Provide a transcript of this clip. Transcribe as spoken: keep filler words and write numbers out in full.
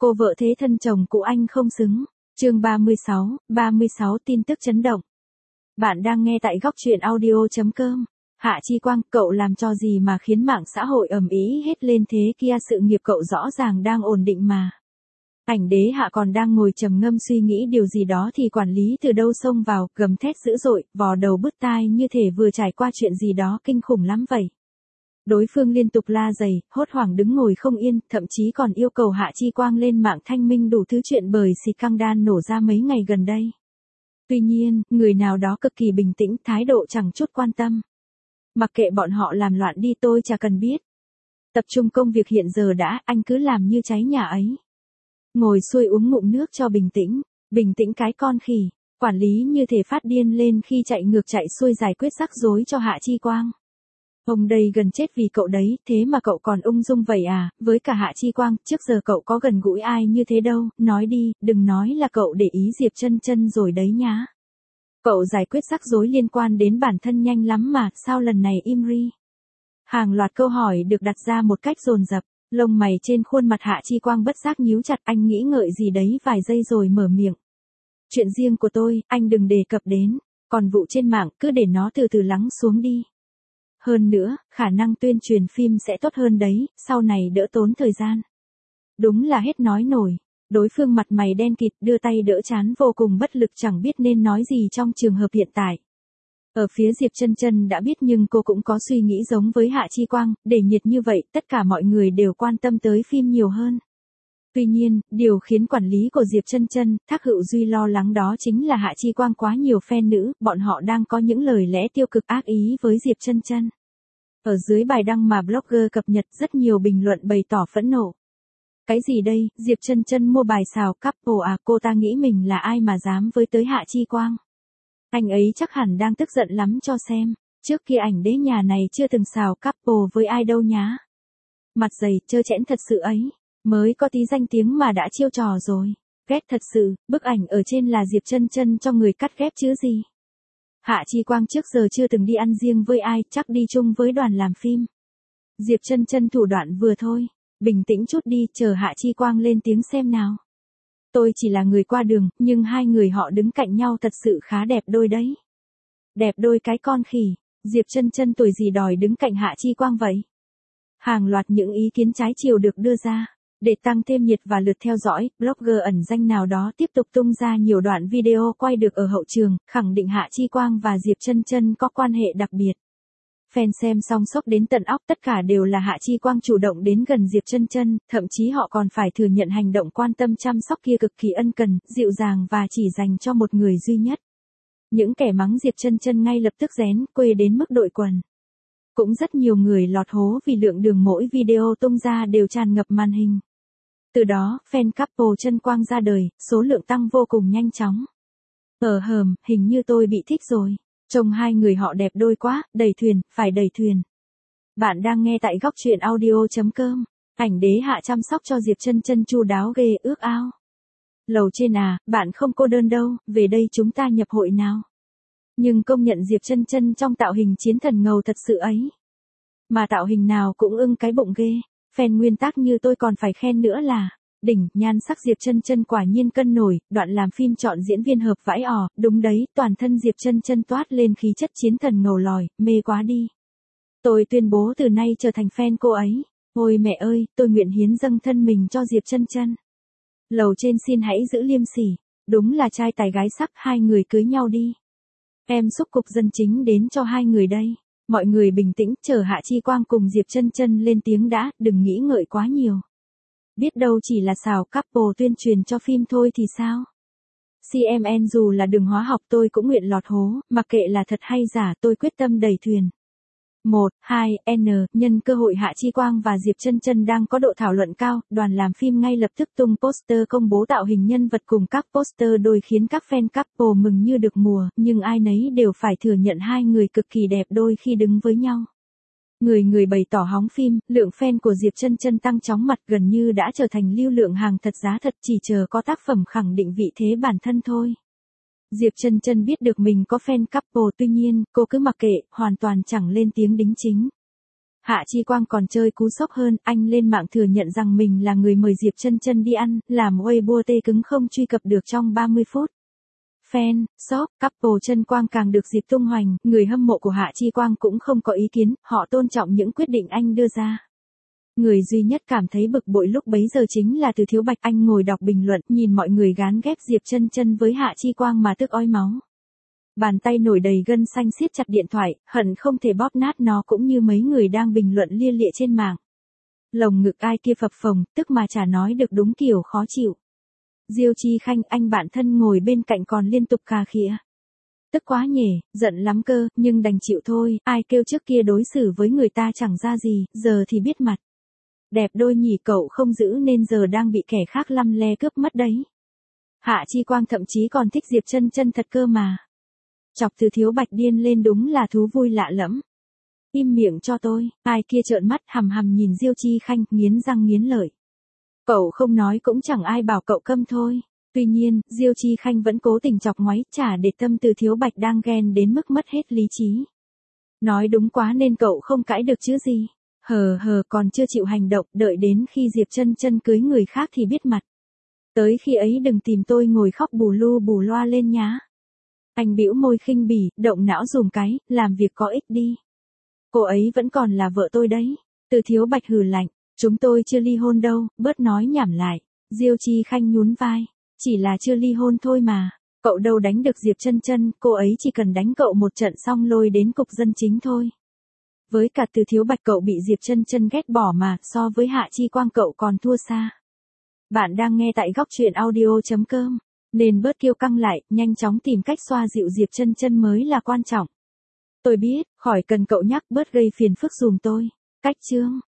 Cô vợ thế thân chồng cũ anh không xứng. Chương ba mươi sáu, ba mươi sáu tin tức chấn động. Bạn đang nghe tại góc truyện audio chấm com. Hạ Chi Quang, cậu làm cho gì mà khiến mạng xã hội ầm ĩ hết lên thế kia, sự nghiệp cậu rõ ràng đang ổn định mà. Ảnh đế Hạ còn đang ngồi trầm ngâm suy nghĩ điều gì đó thì quản lý từ đâu xông vào, gầm thét dữ dội, vò đầu bứt tai như thể vừa trải qua chuyện gì đó kinh khủng lắm vậy. Đối phương liên tục la giày, hốt hoảng đứng ngồi không yên, thậm chí còn yêu cầu Hạ Chi Quang lên mạng thanh minh đủ thứ chuyện bởi xì căng đan nổ ra mấy ngày gần đây. Tuy nhiên, người nào đó cực kỳ bình tĩnh, thái độ chẳng chút quan tâm. Mặc kệ bọn họ làm loạn đi, tôi chả cần biết. Tập trung công việc hiện giờ đã, anh cứ làm như cháy nhà ấy. Ngồi xuôi uống ngụm nước cho bình tĩnh, bình tĩnh cái con khỉ. Quản lý như thể phát điên lên khi chạy ngược chạy xuôi giải quyết rắc rối cho Hạ Chi Quang. Ông đây gần chết vì cậu đấy, thế mà cậu còn ung dung vậy à, với cả Hạ Chi Quang, trước giờ cậu có gần gũi ai như thế đâu, nói đi, đừng nói là cậu để ý Diệp Chân Chân rồi đấy nhá. Cậu giải quyết rắc rối liên quan đến bản thân nhanh lắm mà, sao lần này im ri? Hàng loạt câu hỏi được đặt ra một cách dồn dập, lông mày trên khuôn mặt Hạ Chi Quang bất giác nhíu chặt, anh nghĩ ngợi gì đấy vài giây rồi mở miệng. Chuyện riêng của tôi, anh đừng đề cập đến, còn vụ trên mạng cứ để nó từ từ lắng xuống đi. Hơn nữa, khả năng tuyên truyền phim sẽ tốt hơn đấy, sau này đỡ tốn thời gian. Đúng là hết nói nổi. Đối phương mặt mày đen kịt đưa tay đỡ trán vô cùng bất lực, chẳng biết nên nói gì trong trường hợp hiện tại. Ở phía Diệp Chân Chân đã biết nhưng cô cũng có suy nghĩ giống với Hạ Chi Quang, để nhiệt như vậy tất cả mọi người đều quan tâm tới phim nhiều hơn. Tuy nhiên, điều khiến quản lý của Diệp Chân Chân, Thác Hữu Duy lo lắng đó chính là Hạ Chi Quang quá nhiều fan nữ, bọn họ đang có những lời lẽ tiêu cực ác ý với Diệp Chân Chân. Ở dưới bài đăng mà blogger cập nhật rất nhiều bình luận bày tỏ phẫn nộ. Cái gì đây, Diệp Chân Chân mua bài xào couple à, cô ta nghĩ mình là ai mà dám với tới Hạ Chi Quang. Anh ấy chắc hẳn đang tức giận lắm cho xem, trước kia ảnh đế nhà này chưa từng xào couple với ai đâu nhá. Mặt dày, trơ trẽn thật sự ấy. Mới có tí danh tiếng mà đã chiêu trò rồi. Ghét thật sự, bức ảnh ở trên là Diệp Chân Chân cho người cắt ghép chứ gì. Hạ Chi Quang trước giờ chưa từng đi ăn riêng với ai, chắc đi chung với đoàn làm phim. Diệp Chân Chân thủ đoạn vừa thôi. Bình tĩnh chút đi, chờ Hạ Chi Quang lên tiếng xem nào. Tôi chỉ là người qua đường, nhưng hai người họ đứng cạnh nhau thật sự khá đẹp đôi đấy. Đẹp đôi cái con khỉ. Diệp Chân Chân tuổi gì đòi đứng cạnh Hạ Chi Quang vậy? Hàng loạt những ý kiến trái chiều được đưa ra. Để tăng thêm nhiệt và lượt theo dõi, blogger ẩn danh nào đó tiếp tục tung ra nhiều đoạn video quay được ở hậu trường, khẳng định Hạ Chi Quang và Diệp Chân Chân có quan hệ đặc biệt. Fan xem xong sốc đến tận óc, tất cả đều là Hạ Chi Quang chủ động đến gần Diệp Chân Chân, thậm chí họ còn phải thừa nhận hành động quan tâm chăm sóc kia cực kỳ ân cần, dịu dàng và chỉ dành cho một người duy nhất. Những kẻ mắng Diệp Chân Chân ngay lập tức rén quê đến mức đội quần. Cũng rất nhiều người lọt hố vì lượng đường mỗi video tung ra đều tràn ngập màn hình. Từ đó, fan couple Chân Quang ra đời, số lượng tăng vô cùng nhanh chóng. Ờ hờm, hình như tôi bị thích rồi. Trông hai người họ đẹp đôi quá, đẩy thuyền, phải đẩy thuyền. Bạn đang nghe tại góc truyện audio chấm com. Ảnh đế Hạ chăm sóc cho Diệp Chân Chân chu đáo ghê, ước ao. Lầu trên à, bạn không cô đơn đâu, về đây chúng ta nhập hội nào. Nhưng công nhận Diệp Chân Chân trong tạo hình chiến thần ngầu thật sự ấy. Mà tạo hình nào cũng ưng cái bụng ghê. Fan nguyên tắc như tôi còn phải khen nữa là, đỉnh, nhan sắc Diệp Chân Chân quả nhiên cân nổi, đoạn làm phim chọn diễn viên hợp vãi ò, đúng đấy, toàn thân Diệp Chân Chân toát lên khí chất chiến thần ngầu lòi, mê quá đi. Tôi tuyên bố từ nay trở thành fan cô ấy. Ôi mẹ ơi, tôi nguyện hiến dâng thân mình cho Diệp Chân Chân. Lầu trên xin hãy giữ liêm sỉ, đúng là trai tài gái sắc, hai người cưới nhau đi. Em xúc cục dân chính đến cho hai người đây. Mọi người bình tĩnh, chờ Hạ Chi Quang cùng Diệp Chân Chân lên tiếng đã, đừng nghĩ ngợi quá nhiều. Biết đâu chỉ là xào couple tuyên truyền cho phim thôi thì sao? xê em en dù là đường hóa học tôi cũng nguyện lọt hố, mặc kệ là thật hay giả tôi quyết tâm đẩy thuyền. một, hai, N, nhân cơ hội Hạ Chi Quang và Diệp Chân Chân đang có độ thảo luận cao, đoàn làm phim ngay lập tức tung poster công bố tạo hình nhân vật cùng các poster đôi khiến các fan couple mừng như được mùa, nhưng ai nấy đều phải thừa nhận hai người cực kỳ đẹp đôi khi đứng với nhau. Người người bày tỏ hóng phim, lượng fan của Diệp Chân Chân tăng chóng mặt, gần như đã trở thành lưu lượng hàng thật giá thật, chỉ chờ có tác phẩm khẳng định vị thế bản thân thôi. Diệp Chân Chân biết được mình có fan couple, tuy nhiên, cô cứ mặc kệ, hoàn toàn chẳng lên tiếng đính chính. Hạ Chi Quang còn chơi cú sốc hơn, anh lên mạng thừa nhận rằng mình là người mời Diệp Chân Chân đi ăn, làm Weibo tê cứng không truy cập được trong ba mươi phút. Fan, shop, couple Chân Quang càng được dịp tung hoành, người hâm mộ của Hạ Chi Quang cũng không có ý kiến, họ tôn trọng những quyết định anh đưa ra. Người duy nhất cảm thấy bực bội lúc bấy giờ chính là Từ Thiếu Bạch, anh ngồi đọc bình luận, nhìn mọi người gán ghép Diệp Chân Chân với Hạ Chi Quang mà tức ói máu. Bàn tay nổi đầy gân xanh siết chặt điện thoại, hận không thể bóp nát nó cũng như mấy người đang bình luận lia lịa trên mạng. Lồng ngực ai kia phập phồng, tức mà chả nói được đúng kiểu khó chịu. Diêu Chi Khanh, anh bạn thân ngồi bên cạnh còn liên tục cà khịa. Tức quá nhỉ, giận lắm cơ, nhưng đành chịu thôi, ai kêu trước kia đối xử với người ta chẳng ra gì, giờ thì biết mặt. Đẹp đôi nhỉ, cậu không giữ nên giờ đang bị kẻ khác lăm le cướp mất đấy. Hạ Chi Quang thậm chí còn thích Diệp Chân Chân thật cơ mà. Chọc Từ Thiếu Bạch điên lên đúng là thú vui lạ lẫm. Im miệng cho tôi, ai kia trợn mắt hằm hằm nhìn Diêu Chi Khanh, nghiến răng nghiến lợi. Cậu không nói cũng chẳng ai bảo cậu câm thôi. Tuy nhiên, Diêu Chi Khanh vẫn cố tình chọc ngoáy, chả để tâm Từ Thiếu Bạch đang ghen đến mức mất hết lý trí. Nói đúng quá nên cậu không cãi được chứ gì. Hờ hờ, còn chưa chịu hành động, đợi đến khi Diệp Chân Chân cưới người khác thì biết mặt. Tới khi ấy đừng tìm tôi ngồi khóc bù lu bù loa lên nhá. Anh bĩu môi khinh bỉ, động não dùm cái, làm việc có ích đi. Cô ấy vẫn còn là vợ tôi đấy. Từ Thiếu Bạch hừ lạnh, chúng tôi chưa ly hôn đâu, bớt nói nhảm lại. Diêu Chi Khanh nhún vai, chỉ là chưa ly hôn thôi mà. Cậu đâu đánh được Diệp Chân Chân, cô ấy chỉ cần đánh cậu một trận xong lôi đến cục dân chính thôi. Với cả Từ Thiếu Bạch cậu bị Diệp Chân Chân ghét bỏ mà, so với Hạ Chi Quang cậu còn thua xa. Bạn đang nghe tại góc truyện audio chấm com. Nên bớt kiêu căng lại, nhanh chóng tìm cách xoa dịu Diệp Chân Chân mới là quan trọng. Tôi biết, khỏi cần cậu nhắc, bớt gây phiền phức dùm tôi. Cách chương